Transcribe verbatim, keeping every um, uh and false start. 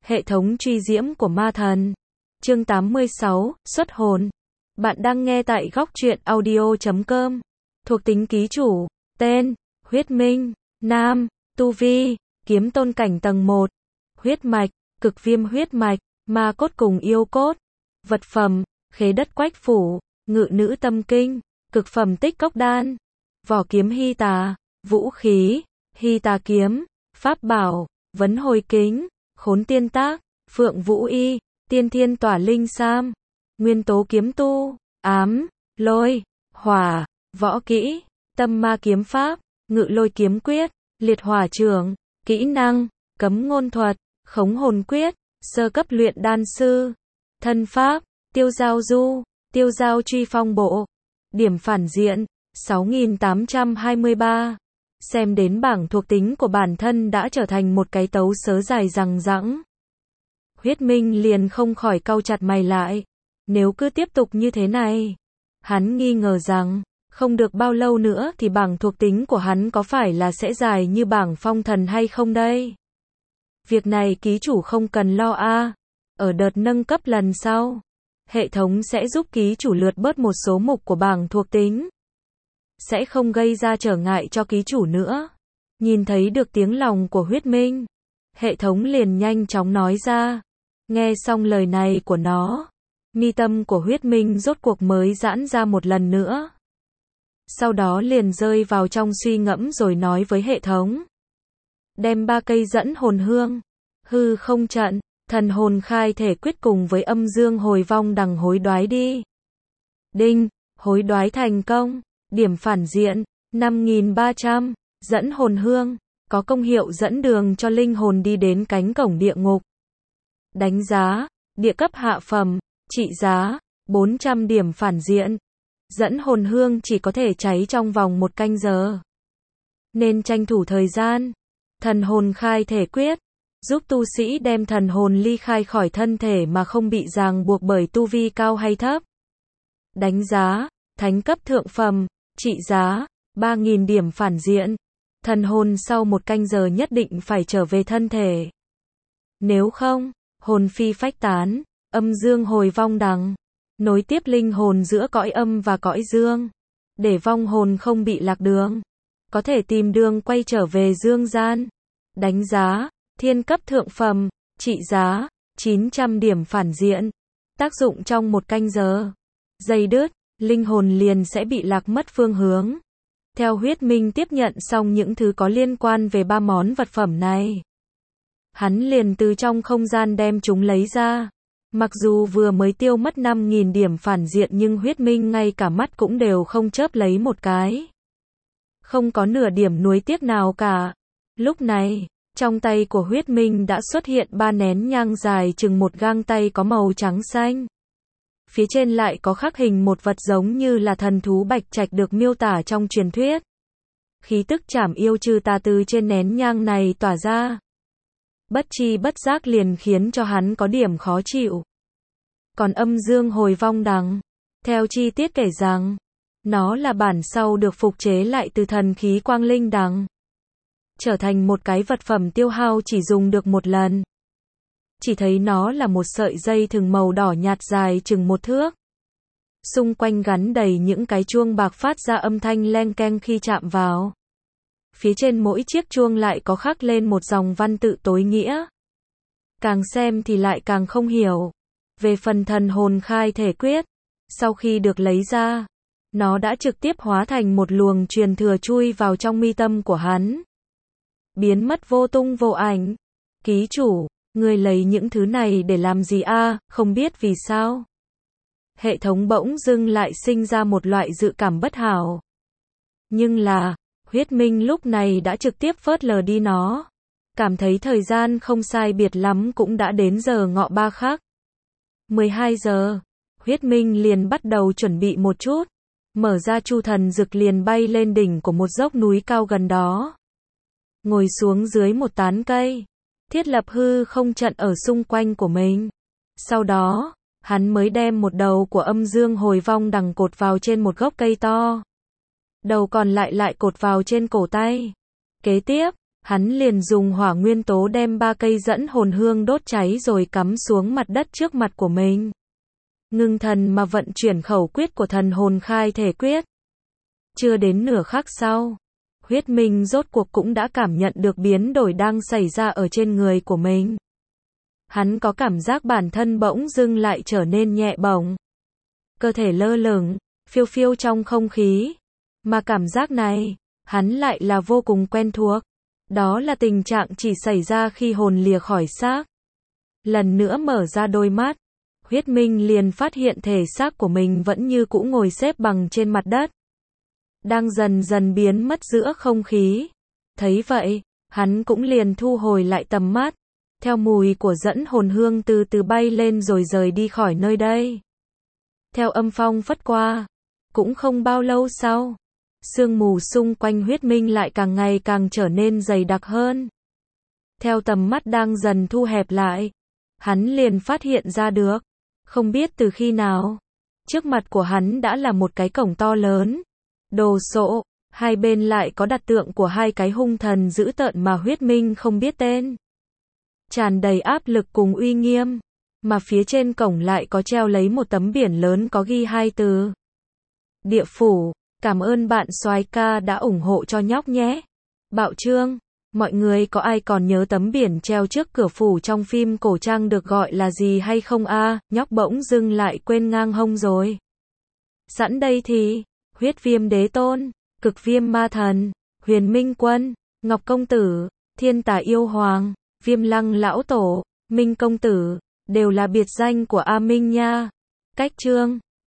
Hệ thống truy diễm của ma thần. Chương tám mươi sáu, xuất hồn. Bạn đang nghe tại góc truyện audio chấm com. Thuộc tính ký chủ. Tên, huyết minh, nam, tu vi, kiếm tôn cảnh tầng một. Huyết mạch, cực viêm huyết mạch, ma cốt cùng yêu cốt. Vật phẩm, khế đất quách phủ, ngự nữ tâm kinh, cực phẩm tích cốc đan. Vỏ kiếm hy tà, vũ khí, hy tà kiếm, pháp bảo, vấn hồi kính, khốn tiên tác, phượng vũ y, tiên thiên tỏa linh sam, nguyên tố kiếm tu, ám, lôi, hỏa, võ kỹ, tâm ma kiếm pháp, ngự lôi kiếm quyết, liệt hỏa trường, kỹ năng, cấm ngôn thuật, khống hồn quyết, sơ cấp luyện đan sư, thân pháp, tiêu giao du, tiêu giao truy phong bộ, điểm phản diện, sáu nghìn tám trăm hai mươi ba. Xem đến bảng thuộc tính của bản thân đã trở thành một cái tấu sớ dài dằng dẵng. Huyết Minh liền không khỏi cau chặt mày lại. Nếu cứ tiếp tục như thế này, hắn nghi ngờ rằng, không được bao lâu nữa thì bảng thuộc tính của hắn có phải là sẽ dài như bảng phong thần hay không đây? Việc này ký chủ không cần lo a. Ở đợt nâng cấp lần sau, hệ thống sẽ giúp ký chủ lượt bớt một số mục của bảng thuộc tính. Sẽ không gây ra trở ngại cho ký chủ nữa. Nhìn thấy được tiếng lòng của Huyết Minh, hệ thống liền nhanh chóng nói ra. Nghe xong lời này của nó, mi tâm của Huyết Minh rốt cuộc mới giãn ra một lần nữa. Sau đó liền rơi vào trong suy ngẫm rồi nói với hệ thống. Đem ba cây dẫn hồn hương, hư không trận, thần hồn khai thể quyết cùng với âm dương hồi vong đằng hối đoái đi. Đinh, hối đoái thành công. Điểm phản diện, năm nghìn ba trăm, dẫn hồn hương, có công hiệu dẫn đường cho linh hồn đi đến cánh cổng địa ngục. Đánh giá, địa cấp hạ phẩm, trị giá, bốn trăm điểm phản diện. Dẫn hồn hương chỉ có thể cháy trong vòng một canh giờ. Nên tranh thủ thời gian. Thần hồn khai thể quyết, giúp tu sĩ đem thần hồn ly khai khỏi thân thể mà không bị ràng buộc bởi tu vi cao hay thấp. Đánh giá, thánh cấp thượng phẩm. Trị giá, ba nghìn điểm phản diện. Thần hồn sau một canh giờ nhất định phải trở về thân thể. Nếu không, hồn phi phách tán, âm dương hồi vong đằng. Nối tiếp linh hồn giữa cõi âm và cõi dương. Để vong hồn không bị lạc đường. Có thể tìm đường quay trở về dương gian. Đánh giá, thiên cấp thượng phẩm, trị giá, chín trăm điểm phản diện. Tác dụng trong một canh giờ. Dây đứt. Linh hồn liền sẽ bị lạc mất phương hướng. Theo Huyết Minh tiếp nhận xong những thứ có liên quan về ba món vật phẩm này, hắn liền từ trong không gian đem chúng lấy ra. Mặc dù vừa mới tiêu mất năm nghìn điểm phản diện nhưng Huyết Minh ngay cả mắt cũng đều không chớp lấy một cái. Không có nửa điểm nuối tiếc nào cả. Lúc này, trong tay của Huyết Minh đã xuất hiện ba nén nhang dài chừng một gang tay có màu trắng xanh. Phía trên lại có khắc hình một vật giống như là thần thú bạch trạch được miêu tả trong truyền thuyết. Khí tức trảm yêu trừ tà từ trên nén nhang này tỏa ra. Bất chi bất giác liền khiến cho hắn có điểm khó chịu. Còn âm dương hồi vong đằng, theo chi tiết kể rằng, nó là bản sau được phục chế lại từ thần khí quang linh đằng. Trở thành một cái vật phẩm tiêu hao chỉ dùng được một lần. Chỉ thấy nó là một sợi dây thừng màu đỏ nhạt dài chừng một thước. Xung quanh gắn đầy những cái chuông bạc phát ra âm thanh leng keng khi chạm vào. Phía trên mỗi chiếc chuông lại có khắc lên một dòng văn tự tối nghĩa. Càng xem thì lại càng không hiểu. Về phần thần hồn khai thể quyết, sau khi được lấy ra, nó đã trực tiếp hóa thành một luồng truyền thừa chui vào trong mi tâm của hắn. Biến mất vô tung vô ảnh. Ký chủ, ngươi lấy những thứ này để làm gì a? À, không biết vì sao. Hệ thống bỗng dưng lại sinh ra một loại dự cảm bất hảo. Nhưng là, Huyết Minh lúc này đã trực tiếp phớt lờ đi nó. Cảm thấy thời gian không sai biệt lắm cũng đã đến giờ ngọ ba khắc. mười hai giờ, Huyết Minh liền bắt đầu chuẩn bị một chút. Mở ra chu thần dực liền bay lên đỉnh của một dốc núi cao gần đó. Ngồi xuống dưới một tán cây. Thiết lập hư không trận ở xung quanh của mình. Sau đó, hắn mới đem một đầu của âm dương hồi vong đằng cột vào trên một gốc cây to. Đầu còn lại lại cột vào trên cổ tay. Kế tiếp, Hắn liền dùng hỏa nguyên tố đem ba cây dẫn hồn hương đốt cháy rồi cắm xuống mặt đất trước mặt của mình. Ngưng thần mà vận chuyển khẩu quyết của thần hồn khai thể quyết. Chưa đến nửa khắc sau, huyết minh rốt cuộc cũng đã cảm nhận được biến đổi đang xảy ra ở trên người của mình. Hắn có cảm giác bản thân bỗng dưng lại trở nên nhẹ bổng. Cơ thể lơ lửng, phiêu phiêu trong không khí. Mà cảm giác này, hắn lại là vô cùng quen thuộc. Đó là tình trạng chỉ xảy ra khi hồn lìa khỏi xác. Lần nữa mở ra đôi mắt, huyết minh liền phát hiện thể xác của mình vẫn như cũ ngồi xếp bằng trên mặt đất. Đang dần dần biến mất giữa không khí. Thấy vậy, hắn cũng liền thu hồi lại tầm mắt. Theo mùi của dẫn hồn hương từ từ bay lên rồi rời đi khỏi nơi đây. Theo âm phong phất qua, cũng không bao lâu sau, sương mù xung quanh huyết minh lại càng ngày càng trở nên dày đặc hơn. Theo tầm mắt đang dần thu hẹp lại, hắn liền phát hiện ra được, không biết từ khi nào, trước mặt của hắn đã là một cái cổng to lớn, đồ sộ, hai bên lại có đặt tượng của hai cái hung thần dữ tợn mà huyết minh không biết tên. Tràn đầy áp lực cùng uy nghiêm, mà phía trên cổng lại có treo lấy một tấm biển lớn có ghi hai từ. Địa phủ, cảm ơn bạn soái ca đã ủng hộ cho nhóc nhé. Bạo Trương, mọi người có ai còn nhớ tấm biển treo trước cửa phủ trong phim cổ trang được gọi là gì hay không a? À, nhóc bỗng dưng lại quên ngang hông rồi. Sẵn đây thì, huyết viêm đế tôn, cực viêm ma thần, huyền minh quân, ngọc công tử, thiên tà yêu hoàng, viêm lăng lão tổ, minh công tử, đều là biệt danh của A Minh nha. Cách chương